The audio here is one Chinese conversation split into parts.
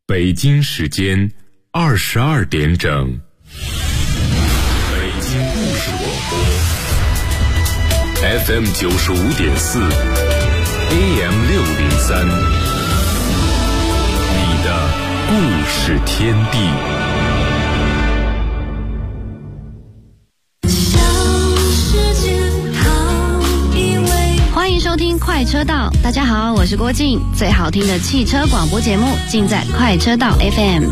北京时间22点整。北京故事广播 FM 95.4 AM 603，你的故事天地。 欢迎收听快车道，大家好，我是郭靖。最好听的汽车广播节目尽在快车道 FM。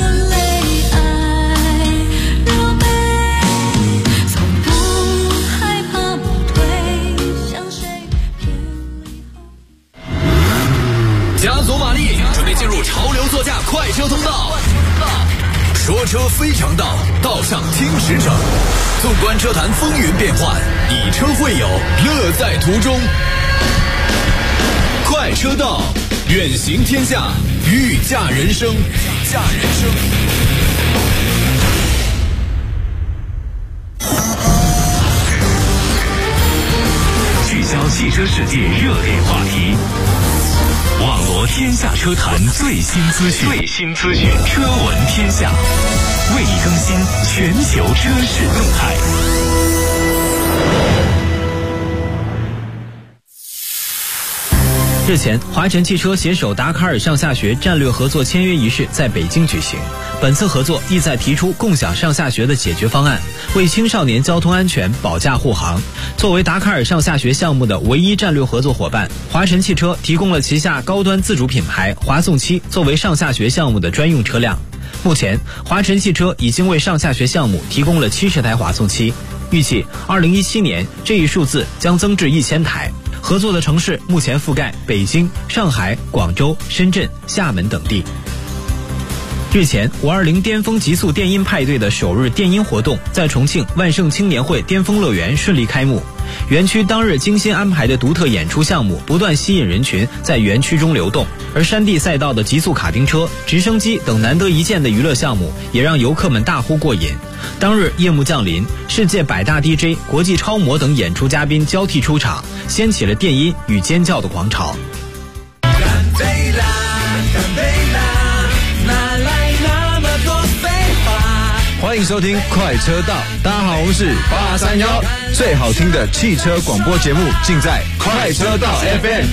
加足马力，准备进入潮流座驾快车通道。说车非常道，道上听实诚。纵观车坛风云变幻，以车会友，乐在途中。快车道，远行天下，御驾人生。 聚焦汽车世界热点话题，网罗天下车坛最新资讯，车闻天下，为你更新全球车市动态。 日前，华晨汽车携手达喀尔上下学战略合作签约仪式在北京举行。本次合作意在提出共享上下学的解决方案，为青少年交通安全保驾护航。作为达喀尔上下学项目的唯一战略合作伙伴，华晨汽车提供了旗下高端自主品牌华颂7作为上下学项目的专用车辆。目前，华晨汽车已经为上下学项目提供了70台华颂7，预计2017年这一数字将增至1000台。合作的城市目前覆盖北京、上海、广州、深圳、厦门等地。日前，520巅峰极速电音派对的首日电音活动在重庆万盛青年会巅峰乐园顺利开幕。园区当日精心安排的独特演出项目不断吸引人群在园区中流动，而山地赛道的极速卡丁车、直升机等难得一见的娱乐项目也让游客们大呼过瘾。当日夜幕降临，世界百大 DJ、国际超模等演出嘉宾交替出场，掀起了电音与尖叫的狂潮。 欢迎收听快车道，大家好，我们是831，最好听的汽车广播节目尽在快车道 FM。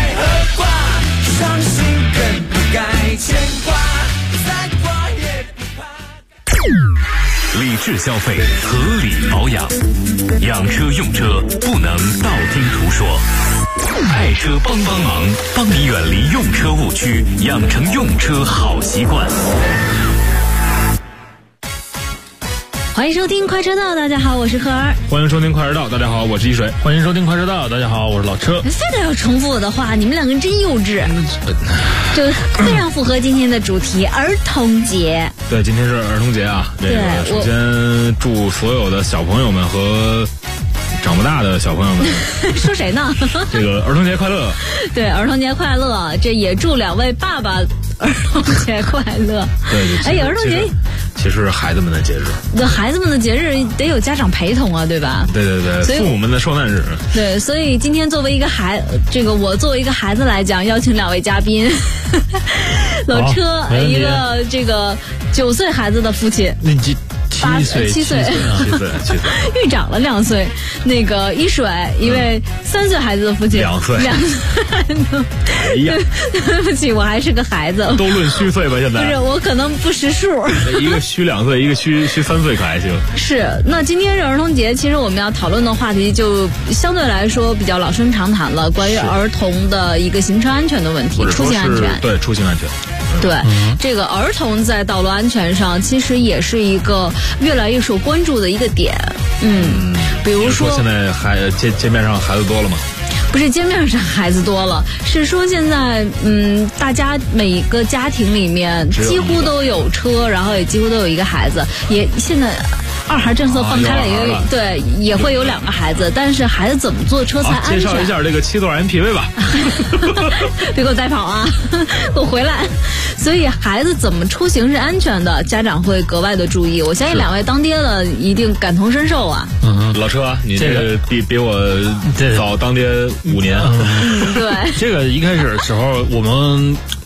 理智消费，合理保养，养车用车不能道听途说。爱车帮忙，帮你远离用车误区，养成用车好习惯。 欢迎收听快车道，大家好，我是何儿。 欢迎收听快车道，大家好，我是一水。欢迎收听快车道，大家好，我是老车。 非得要重复我的话，你们两个人真幼稚。就非常符合今天的主题，儿童节。 对，今天是儿童节啊。 对， 首先祝所有的小朋友们和长不大的小朋友们说谁呢？ 这个儿童节快乐。 对，儿童节快乐。这也祝两位爸爸儿童节快乐。 对， 儿童节其实是孩子们的节日。 那孩子们的节日得有家长陪同啊，对吧？ 对，父母们的受难日。 对，所以今天作为一个我作为一个孩子来讲，邀请两位嘉宾，老车，一个这个9岁孩子的父亲。7岁，又长了2岁。那个一水，一位3岁孩子的父亲 ，2岁。 哎呀，对不起，我还是个孩子。 都论虚岁吧，现在。 不是，我可能不识数。 一个虚2岁，一个虚3岁可还行。 是，那今天是儿童节，其实我们要讨论的话题就相对来说比较老生常谈了，关于儿童的一个行车安全的问题，出行安全。 对，出行安全。 对，这个儿童在道路安全上其实也是一个越来越受关注的一个点。比如说现在街面上孩子多了吗？ 不是街面上孩子多了，是说现在大家每个家庭里面几乎都有车，然后也几乎都有一个孩子，也现在2孩政策放开了，对，也会有2个孩子，但是孩子怎么坐车才安全？ 介绍一下这个7座 MPV 吧。 别给我带跑啊，给我回来。所以孩子怎么出行是安全的，家长会格外的注意。我相信2位当爹的一定感同身受啊。 老车，你这个比我早当爹5年。 对， 这个一开始的时候我们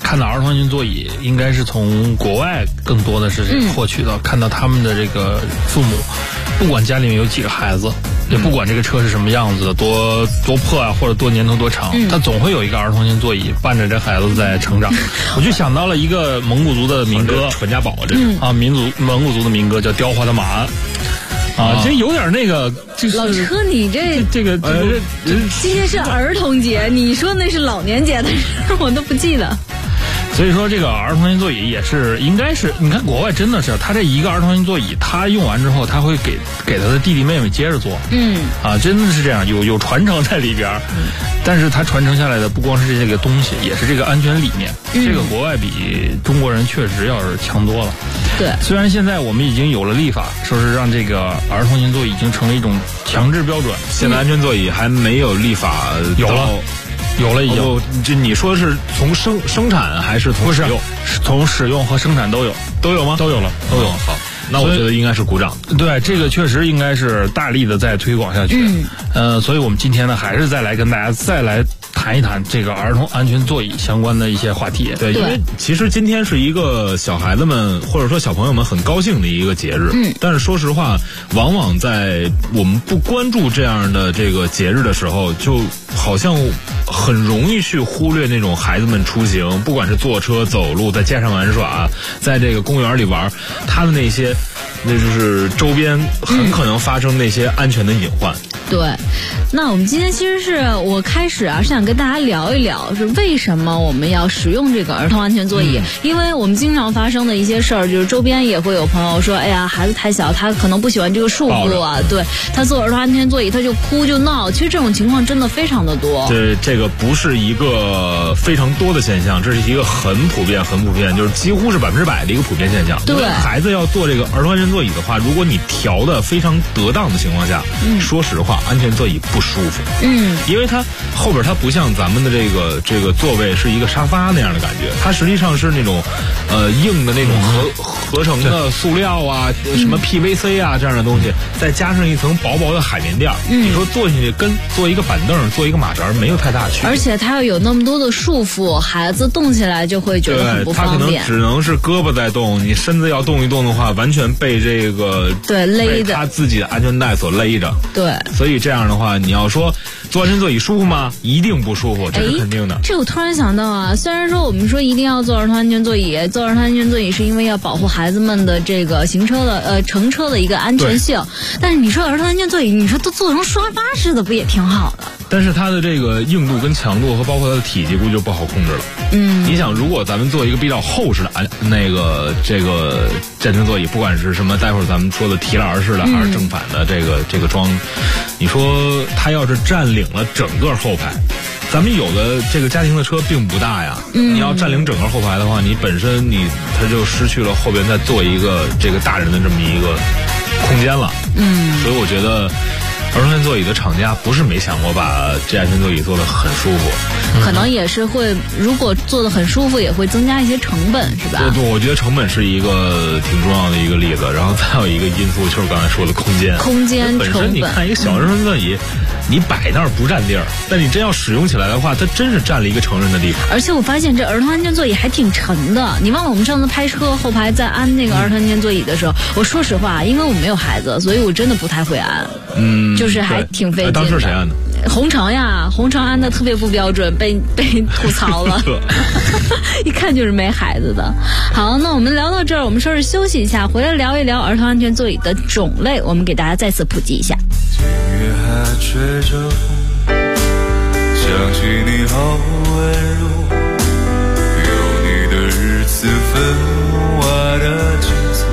看到儿童安全座椅，应该是从国外更多的是获取到，看到他们的这个父母，不管家里面有几个孩子，也不管这个车是什么样子的，多破啊，或者多年头多长，他总会有一个儿童安全座椅伴着这孩子在成长。我就想到了一个蒙古族的民歌， 传家宝，这是蒙古族的民歌叫《雕花的马》。这有点那个，就是老车，你这个今天是儿童节，你说那是老年节的事，我都不记得。 所以说，这个儿童安全座椅也是应该是，你看国外真的是，他这一个儿童安全座椅，他用完之后，他会给他的弟弟妹妹接着坐。真的是这样，有传承在里边。但是它传承下来的不光是这个东西，也是这个安全理念。这个国外比中国人确实要是强多了。 对， 虽然现在我们已经有了立法，说是让这个儿童安全座椅已经成为一种强制标准。 现在安全座椅还没有立法， 有了已经。 这你说是从生产还是从使用？ 从使用和生产都有吗？都有了。 好，那我觉得应该是鼓掌。 对，这个确实应该是大力的再推广下去。所以我们今天呢，还是再来跟大家再来谈一谈这个儿童安全座椅相关的一些话题。 对，因为其实今天是一个小孩子们或者说小朋友们很高兴的一个节日。但是说实话，往往在我们不关注这样的这个节日的时候，就好像很容易去忽略那种孩子们出行，不管是坐车、走路，在街上玩耍，在这个公园里玩，他的那些，那就是周边很可能发生那些安全的隐患。 对，那我们今天其实是我开始是想跟大家聊一聊，是为什么我们要使用这个儿童安全座椅？因为我们经常发生的一些事儿，就是周边也会有朋友说，哎呀，孩子太小，他可能不喜欢这个束缚啊，对，他坐儿童安全座椅他就哭就闹，其实这种情况真的非常的多。 对，这个不是一个非常多的现象，这是一个很普遍，就是几乎是100%的一个普遍现象。 对， 孩子要坐这个儿童安全座椅的话，如果你调的非常得当的情况下，说实话，安全座椅不舒服。因为它后边它不像咱们的这个座位是一个沙发那样的感觉，它实际上是那种硬的那种合成的塑料啊，什么 PVC 啊这样的东西，再加上一层薄薄的海绵垫，你说坐进去跟坐一个板凳、坐一个马扎没有太大区别。 而且它要有那么多的束缚，孩子动起来就会觉得很不方便。 它可能只能是胳膊在动，你身子要动一动的话，完全被这个勒的， 他自己的安全带所勒着。 对， 所以这样的话，你要说坐安全座椅舒服吗？一定不舒服，这是肯定的。 这我突然想到啊，虽然说我们说一定要坐儿童安全座椅，坐儿童安全座椅是因为要保护孩子们的这个行车的乘车的一个安全性，但是你说儿童安全座椅，你说都做成刷发式的，不也挺好的？ 但是它的这个硬度跟强度和包括它的体积估计就不好控制了。你想，如果咱们做一个比较厚实的这个安全座椅，不管是什么待会儿咱们说的提篮式的还是正反的这个装，你说它要是占领了整个后排，咱们有的这个家庭的车并不大呀，你要占领整个后排的话，你本身它就失去了后边再做一个这个大人的这么一个空间了。所以我觉得儿童安全座椅的厂家不是没想过把这安全座椅做得很舒服， 可能也是会，如果做得很舒服，也会增加一些成本，是吧？ 对，我觉得成本是一个挺重要的一个例子，然后再有一个因素就是刚才说的空间成本。 你看一个小儿童座椅，你摆那儿不占地儿，但你真要使用起来的话，它真是占了一个成人的地方。 而且我发现这儿童安全座椅还挺沉的，你忘了我们上次拍车后排在安那个儿童安全座椅的时候，我说实话，因为我没有孩子，所以我真的不太会安。就是还挺费劲的。 当时谁安的？ 红城呀，红城安的特别不标准，被吐槽了。一看就是没孩子的。好，那我们聊到这儿，我们稍事休息一下，回来聊一聊儿童安全座椅的种类，我们给大家再次普及一下。 月还吹着风，想起你好温柔，有你的日子分外的轻松，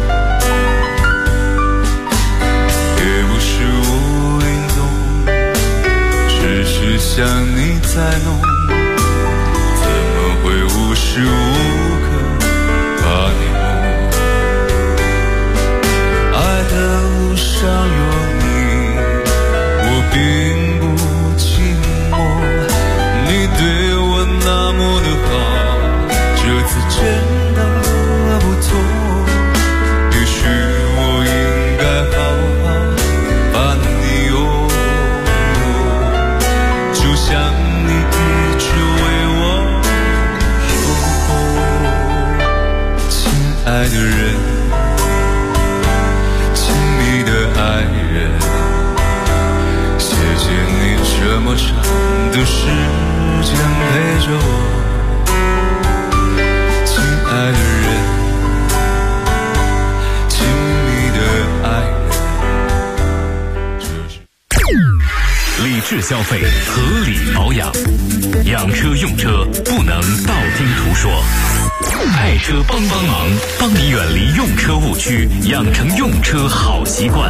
也不是无影踪，只是想你在弄，怎么会无时无刻把你梦？爱的路上有你，我并不寂寞，你对我那么的好，这次真的不错，也许我应该好好把你拥有，就像你一直为我守候。 消费，合理保养。养车用车不能道听途说，爱车帮忙，帮你远离用车误区，养成用车好习惯。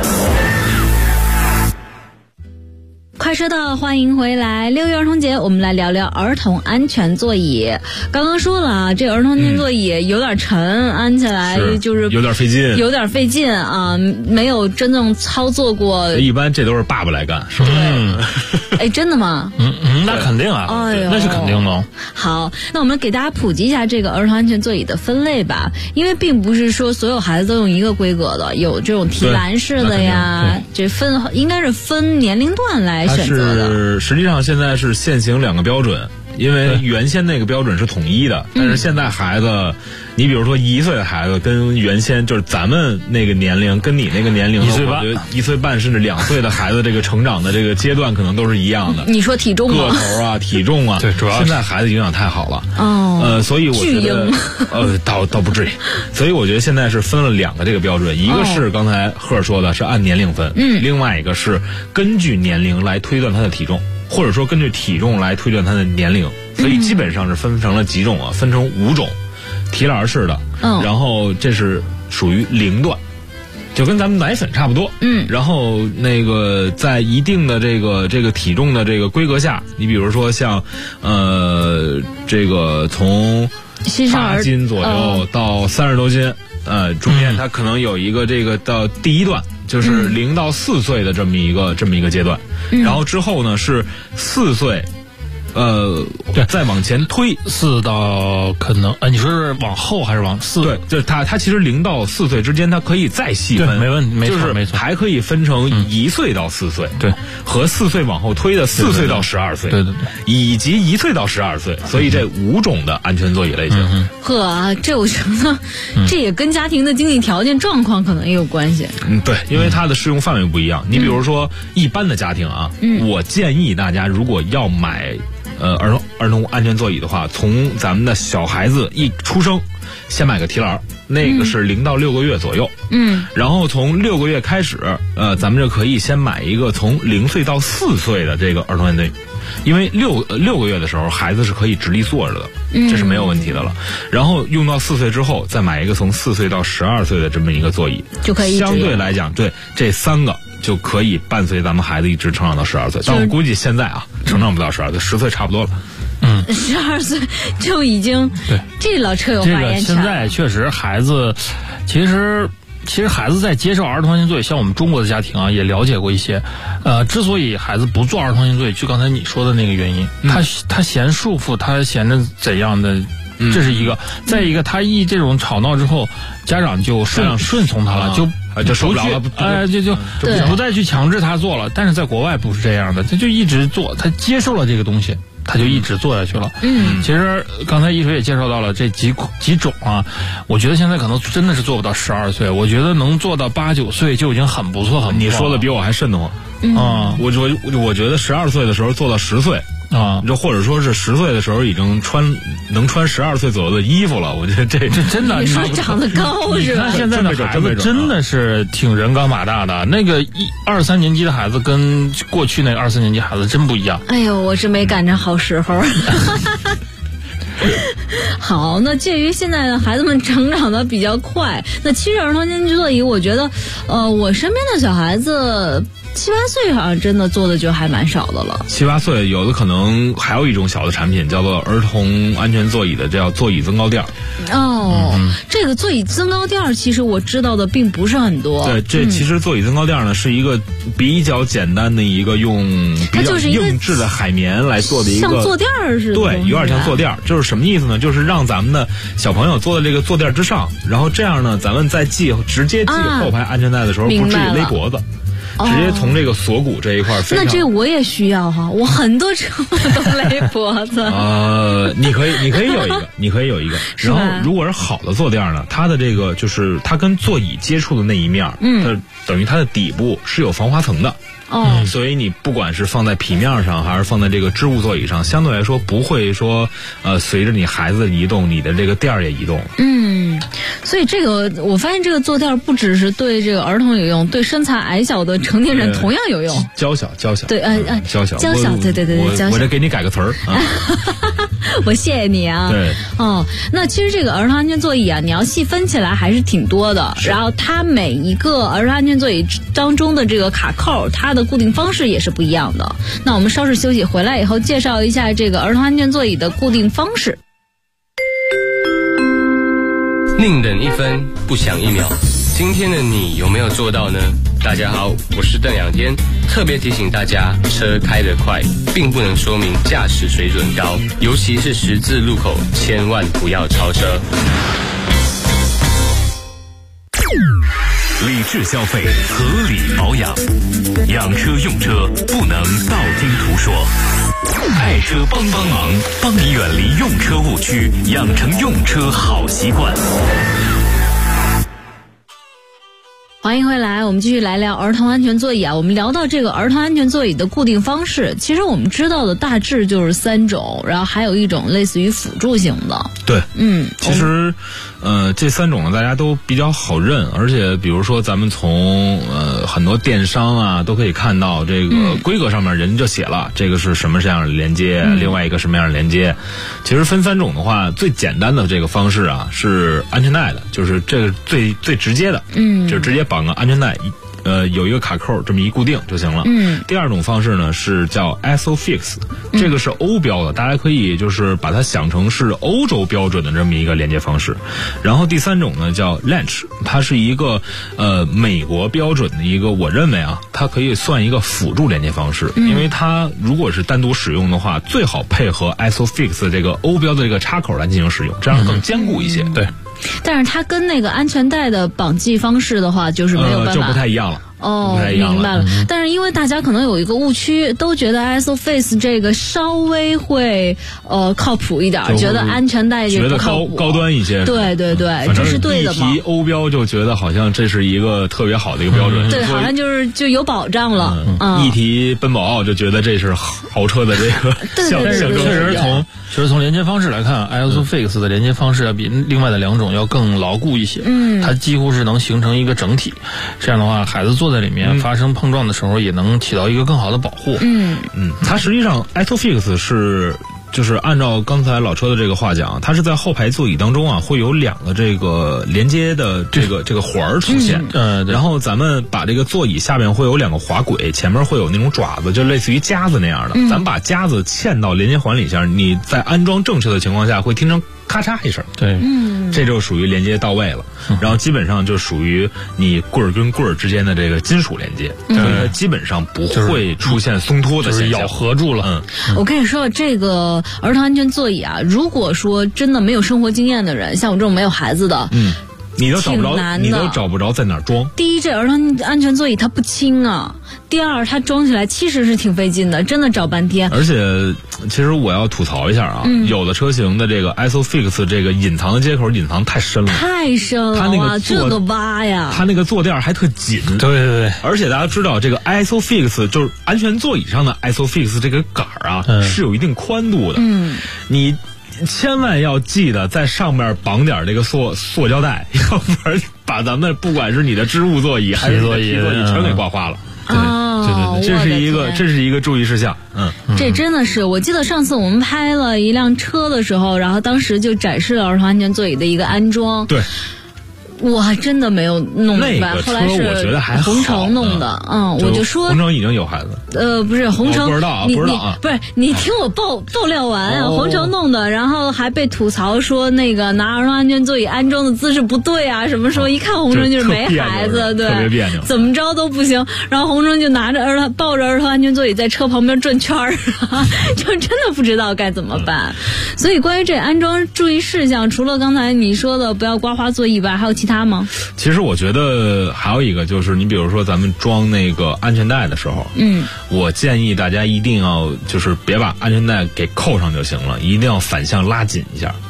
快车道，欢迎回来。6月儿童节，我们来聊聊儿童安全座椅。刚刚说了啊，这个儿童安全座椅有点沉，安起来就是有点费劲啊，没有真正操作过。 一般这都是爸爸来干，是吧？ 哎，真的吗？ 那肯定啊，那是肯定的。 好，那我们给大家普及一下这个儿童安全座椅的分类吧，因为并不是说所有孩子都用一个规格的，有这种提篮式的呀，这应该是分年龄段来选择的。 实际上现在是现行2个标准，因为原先那个标准是统一的，但是现在孩子，你比如说1岁的孩子跟原先就是咱们那个年龄跟你那个年龄1岁半甚至2岁的孩子这个成长的这个阶段可能都是一样的。 你说体重吗？ 个头啊，体重啊， 对，主要现在孩子营养太好了所以我觉得倒不至于，所以我觉得现在是分了2个这个标准，一个是刚才赫尔说的是按年龄分，另外一个是根据年龄来推断他的体重，或者说根据体重来推断他的年龄，所以基本上是分成了几种啊，分成5种，提篮式的，然后这是属于0段，就跟咱们奶粉差不多，然后那个在一定的这个体重的这个规格下，你比如说像这个从8斤左右到30多斤，中间它可能有一个这个到第1段。就是0到4岁的这么一个阶段，然后之后呢是4岁，再往前推 4到可能你说是往后还是往4？ 对，就是它其实0到4岁之间它可以再细分， 没问题，没错， 就是还可以分成1岁到4岁， 对， 和4岁往后推的4岁到12岁， 对， 以及1岁到12岁，所以这5种的安全座椅类型。 这我觉得这也跟家庭的经济条件状况可能也有关系。 对，因为它的适用范围不一样。你比如说一般的家庭啊，我建议大家如果要买儿童安全座椅的话，从咱们的小孩子一出生先买个提篮，那个是0到6个月左右，然后从6个月开始，咱们就可以先买一个从0岁到4岁的这个儿童安全座椅，因为6个月的时候孩子是可以直立坐着的，这是没有问题的了。然后用到4岁之后，再买一个从4岁到12岁的这么一个座椅， 就可以相对来讲，对这3个就可以伴随咱们孩子一直成长到12岁。但我估计现在啊，成长不到12岁，10岁差不多了。 12岁就已经对， 这老车有发言权。 现在确实孩子，其实孩子在接受儿童安全座椅，像我们中国的家庭啊，也了解过一些。之所以孩子不坐儿童安全座椅，就刚才你说的那个原因，他嫌束缚，他嫌着怎样的，这是一个。再一个，他一这种吵闹之后，家长就顺从他了，就受不了了，就不再去强制他做了。但是在国外不是这样的，他就一直做，他接受了这个东西，他就一直做下去了。其实刚才一水也介绍到了这几种啊，我觉得现在可能真的是做不到12岁，我觉得能做到8、9岁就已经很不错了。 你说的比我还瘆得慌我觉得12岁的时候做到10岁。就或者说是10岁的时候已经能穿12岁左右的衣服了，我觉得这真的。 你说长得高是吧？ 你看现在的孩子真的是挺人高马大的，那个2、3年级的孩子跟过去那个2、3年级孩子真不一样。 哎呦，我是没赶上好时候。好，那介于现在的孩子们成长的比较快，那其实儿童安全座椅，我觉得，我身边的小孩子7、8岁好像真的做的就还蛮少的了。 7、8岁有的可能还有一种小的产品叫做儿童安全座椅的，叫座椅增高垫。 这个座椅增高垫其实我知道的并不是很多。 对，这其实座椅增高垫呢是一个比较简单的一个用比较硬质的海绵来做的一个， 像坐垫似的。 对，有点像坐垫。就是什么意思呢？就是让咱们的小朋友坐在这个坐垫之上，然后这样呢，咱们在直接系后排安全带的时候不至于勒脖子。直接从这个锁骨这一块非常。 那这我也需要哈，我很多车我都勒脖子。 你可以有一个，然后如果是好的坐垫呢，它的这个就是它跟座椅接触的那一面，它等于它的底部是有防滑层的。 所以你不管是放在平面上还是放在这个织物座椅上，相对来说不会说随着你孩子的移动，你的这个垫儿也移动。 所以这个我发现这个坐垫不只是对这个儿童有用，对身材矮小的成年人同样有用。 娇小，对，娇小， 对， 我这给你改个词儿啊。 我谢谢你啊。 对， 那其实这个儿童安全座椅啊，你要细分起来还是挺多的。然后它每一个儿童安全座椅当中的这个卡扣，它的固定方式也是不一样的。那我们稍事休息，回来以后介绍一下这个儿童安全座椅的固定方式。 宁等一分，不想一秒。今天的你有没有做到呢？大家好，我是邓仰天，特别提醒大家，车开得快并不能说明驾驶水准高，尤其是十字路口，千万不要超车。 理智消费，合理保养，养车用车不能道听途说。爱车帮忙，帮你远离用车误区，养成用车好习惯。 欢迎回来，我们继续来聊儿童安全座椅啊。我们聊到这个儿童安全座椅的固定方式，其实我们知道的大致就是3种，然后还有一种类似于辅助型的。 对，其实这3种呢大家都比较好认，而且比如说咱们从很多电商啊都可以看到这个规格上面人就写了这个是什么样的连接，另外一个什么样的连接。其实分3种的话，最简单的这个方式啊是安全带的，就是这个最直接的，就是直接绑个安全带，有一个卡扣这么一固定就行了。第2种方式呢是叫 ISOFIX， 这个是欧标的，大家可以就是把它想成是欧洲标准的这么一个连接方式。然后第3种呢叫 Latch， 它是一个美国标准的一个，我认为啊它可以算一个辅助连接方式，因为它如果是单独使用的话，最好配合 ISOFIX 这个欧标的这个插口来进行使用，这样更坚固一些。对。 但是它跟那个安全带的绑系方式的话，就是没有办法， 就不太一样了。 明白了。但是因为大家可能有一个误区，都觉得 ISOFIX 这个稍微会靠谱一点，觉得安全带就不靠谱， 觉得高端一些。 对，这是对的吗？ 一提欧标就觉得好像这是一个特别好的一个标准， 对，好像就有保障了。 一提奔宝奥就觉得这是豪车的这个象征。 确实从连接方式来看，ISOFIX 的连接方式要比另外的2种要更牢固一些。它几乎是能形成一个整体。这样的话，孩子坐在里面发生碰撞的时候，也能起到一个更好的保护。 它实际上 ISOFIX 是。就是按照刚才老车的这个话讲，它是在后排座椅当中啊，会有2个这个连接的这个环儿出现。然后咱们把这个座椅下面会有2个滑轨，前面会有那种爪子，就类似于夹子那样的。咱们把夹子嵌到连接环里下，你在安装正确的情况下，会听成咔嚓一声。 对， 这就属于连接到位了。然后基本上就属于你棍儿跟棍儿之间的这个金属连接，所以它基本上不会出现松脱的现象， 就是咬合住了。 我跟你说，这个儿童安全座椅啊，如果说真的没有生活经验的人，像我这种没有孩子的， 你都找不着在哪儿装。 第一，这儿童安全座椅它不轻啊；第2，它装起来其实是挺费劲的，真的找半天。 而且，其实我要吐槽一下啊，有的车型的这个 ISOFIX 这个隐藏的接口隐藏太深了， 它那个这个挖呀， 它那个坐垫还特紧。 对。 而且大家知道，这个 ISOFIX 就是安全座椅上的 ISOFIX 这个杆儿啊，是有一定宽度的。你千万要记得在上面绑点这个塑胶带，要不然把咱们不管是你的织物座椅还是座椅全给刮花了。对，这是一个注意事项。 这真的是，我记得上次我们拍了一辆车的时候，然后当时就展示了儿童安全座椅的一个安装。 对。 我还真的没有弄明白，后来是我觉得还好， 红城弄的。我就说红城已经有孩子。 不是红城， 不知道啊， 不是你听我爆料完啊，红城弄的，然后还被吐槽说那个拿儿童安全座椅安装的姿势不对啊，什么说一看红城就是没孩子，对， 特别别扭， 怎么着都不行。然后红城就抱着儿童安全座椅在车旁边转圈儿，就真的不知道该怎么办。所以关于这安装注意事项，除了刚才你说的不要刮花座椅外，还有其他吗？ 其实我觉得还有一个就是，你比如说咱们装那个安全带的时候，我建议大家一定要就是别把安全带给扣上就行了，一定要反向拉紧一下。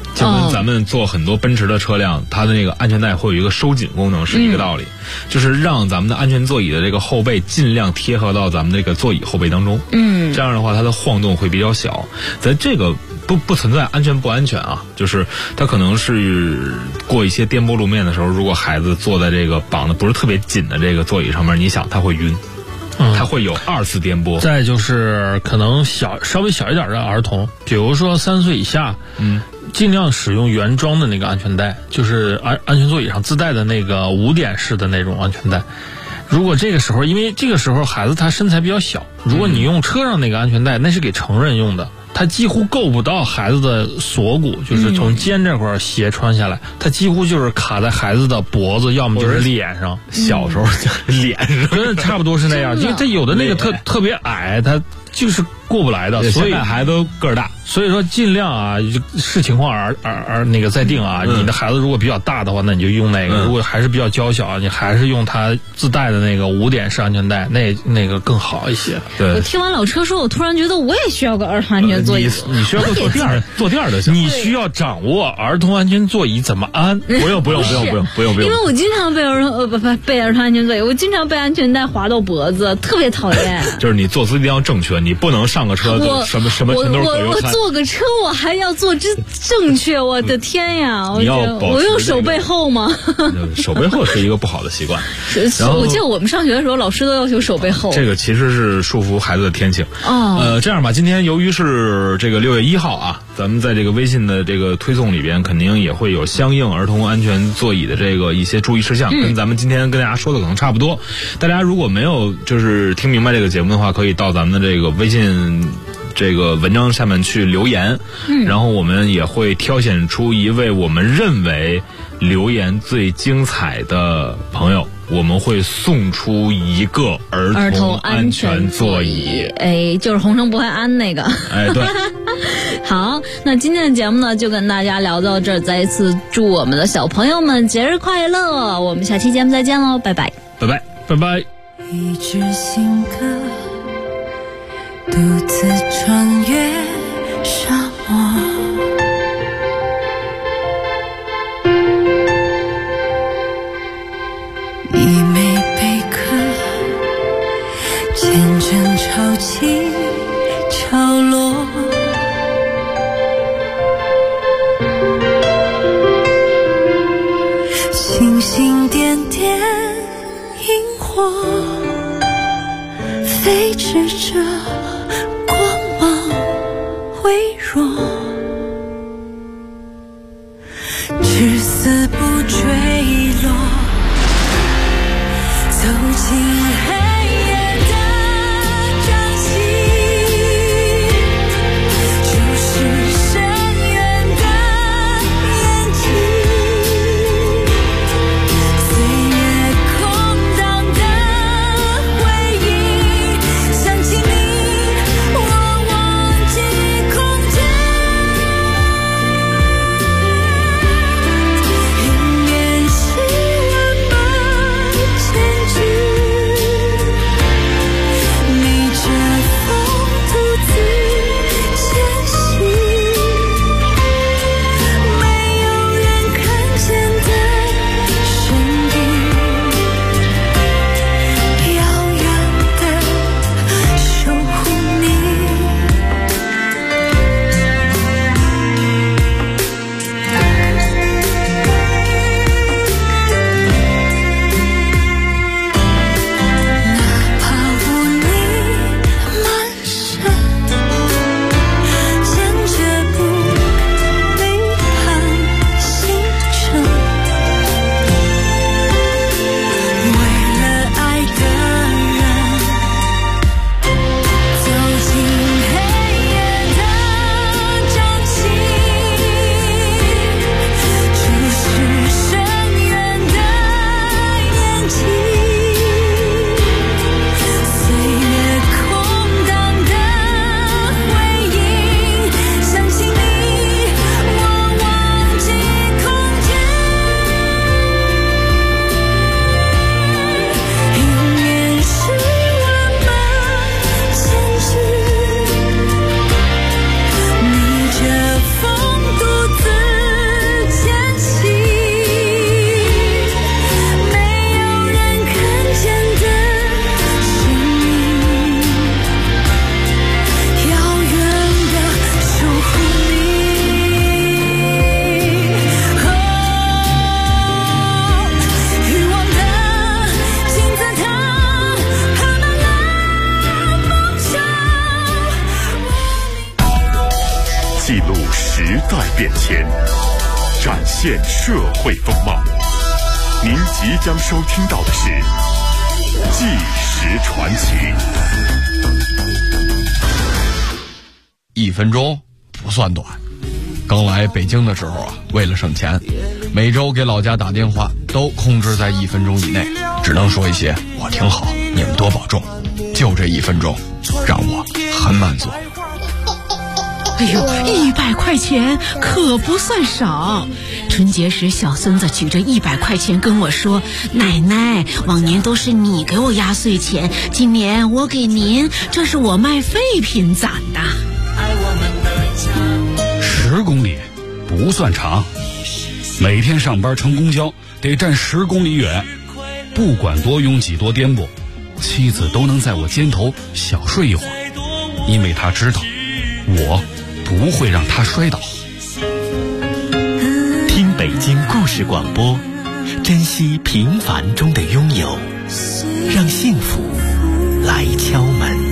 就跟咱们坐很多奔驰的车辆，它的那个安全带会有一个收紧功能是一个道理，就是让咱们的安全座椅的这个后背尽量贴合到咱们这个座椅后背当中。这样的话它的晃动会比较小。在这个不存在安全不安全啊，就是它可能是过一些颠簸路面的时候，如果孩子坐在这个绑的不是特别紧的这个座椅上面，你想他会晕。它会有2次颠簸。 再就是可能稍微小一点的儿童，比如说3岁以下，尽量使用原装的那个安全带，就是安全座椅上自带的那个5点式的那种安全带。如果这个时候，因为这个时候孩子他身材比较小，如果你用车上那个安全带，那是给成人用的，它几乎够不到孩子的锁骨，就是从肩这块斜穿下来，它几乎就是卡在孩子的脖子，要么就是脸上。 小时候脸上， 跟差不多是那样，因为它有的那个特别矮，它就是过不来的，所以孩子都个儿大。 所以说尽量啊，视情况而那个再定啊。你的孩子如果比较大的话，那你就用那个；如果还是比较娇小，你还是用它自带的那个5点式安全带，那个更好一些。 对。 我听完老车说，我突然觉得我也需要个儿童安全座椅。 你需要个坐垫的，你需要掌握儿童安全座椅怎么安。 不用， 因为我经常被儿童安全座椅，我经常被安全带划到脖子，特别讨厌。 就是你坐姿一定要正确，你不能上个车什么全都是可油餐。 坐个车我还要坐正确，我的天呀！我用手背后吗？ 手背后是一个不好的习惯。 我记得我们上学的时候，老师都要求手背后。 这个其实是束缚孩子的天性。这样吧，今天由于是这个6月1号啊，咱们在这个微信的这个推送里边，肯定也会有相应儿童安全座椅的这个一些注意事项，跟咱们今天跟大家说的可能差不多。大家如果没有就是听明白这个节目的话，可以到咱们的这个微信这个文章下面去留言，然后我们也会挑选出一位我们认为留言最精彩的朋友，我们会送出一个儿童安全座椅。 就是红绳不会安那个。 对。 好，那今天的节目呢，就跟大家聊到这儿。再一次祝我们的小朋友们节日快乐！我们下期节目再见喽，拜拜， 拜拜，拜拜。 一支新歌，独自穿越沙漠。一枚贝壳，见证潮起潮落。星星点点，萤火飞驰着，光芒微弱，至死不坠落，走进黑夜的掌心，就是深渊的眼睛，岁月空荡的回忆，想起你我忘记空间，永远是我们前进。 记录时代变迁，展现社会风貌。您即将收听到的是《纪实传奇》。 1分钟不算短。刚来北京的时候啊，为了省钱，每周给老家打电话都控制在1分钟以内，只能说一些我挺好，你们多保重。就这1分钟，让我很满足。 哎呦，100块钱可不算少。春节时，小孙子举着100块钱跟我说：“奶奶，往年都是你给我压岁钱，今年我给您，这是我卖废品攒的。 ”10公里不算长，每天上班乘公交得站10公里远，不管多拥挤多颠簸，妻子都能在我肩头小睡一会儿，因为她知道我不会让她摔倒。 听北京故事广播，珍惜平凡中的拥有，让幸福来敲门。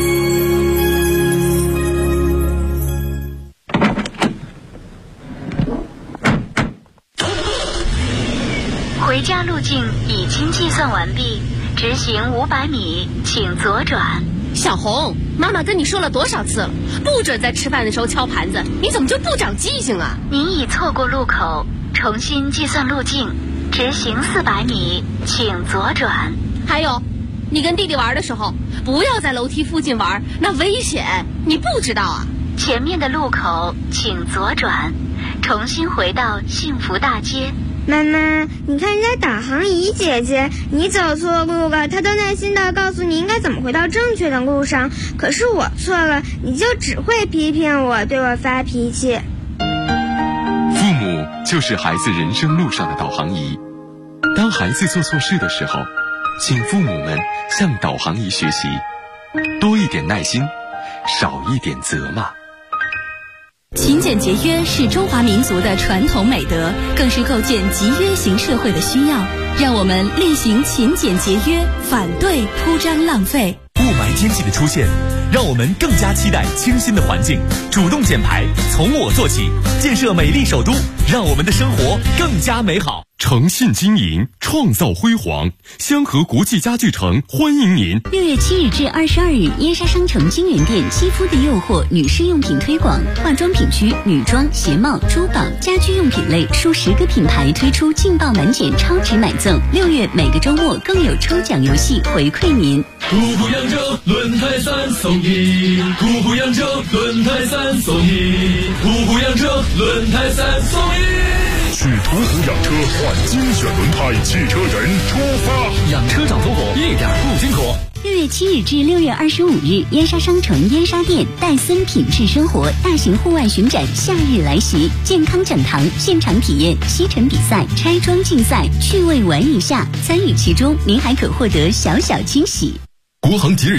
回家路径已经计算完毕，直行500米，请左转。 小红，妈妈跟你说了多少次了，不准在吃饭的时候敲盘子，你怎么就不长记性啊？ 您已错过路口，重新计算路径，直行400米，请左转。 还有，你跟弟弟玩的时候，不要在楼梯附近玩，那危险，你不知道啊？ 前面的路口请左转，重新回到幸福大街。 妈妈，你看人家导航仪姐姐，你走错路了，她都耐心地告诉你应该怎么回到正确的路上。可是我错了，你就只会批评我，对我发脾气。 父母就是孩子人生路上的导航仪。当孩子做错事的时候，请父母们向导航仪学习，多一点耐心，少一点责骂。 勤俭节约是中华民族的传统美德，更是构建集约型社会的需要。让我们厉行勤俭节约，反对铺张浪费。 雾霾天气的出现，让我们更加期待清新的环境，主动减排，从我做起，建设美丽首都，让我们的生活更加美好。 诚信经营，创造辉煌。香河国际家具城欢迎您。 6月7日至22日，燕莎商城金源店肌肤的诱惑女士用品推广，化妆品区女装、鞋帽、珠宝、家居用品类数10个品牌推出劲爆满减超值买赠。6月每个周末更有抽奖游戏回馈您。 途虎扬州轮胎3送1，途虎扬州轮胎3送1，途虎扬州轮胎3送1。 去途虎养车换精选轮胎，汽车人出发。 养车找途虎，一点不辛苦。 6月7日至6月25日，燕莎商城燕莎店戴森品质生活大型户外巡展夏日来袭，健康讲堂现场体验吸尘比赛、拆装竞赛，趣味玩一下，参与其中您还可获得小小惊喜。 国航即日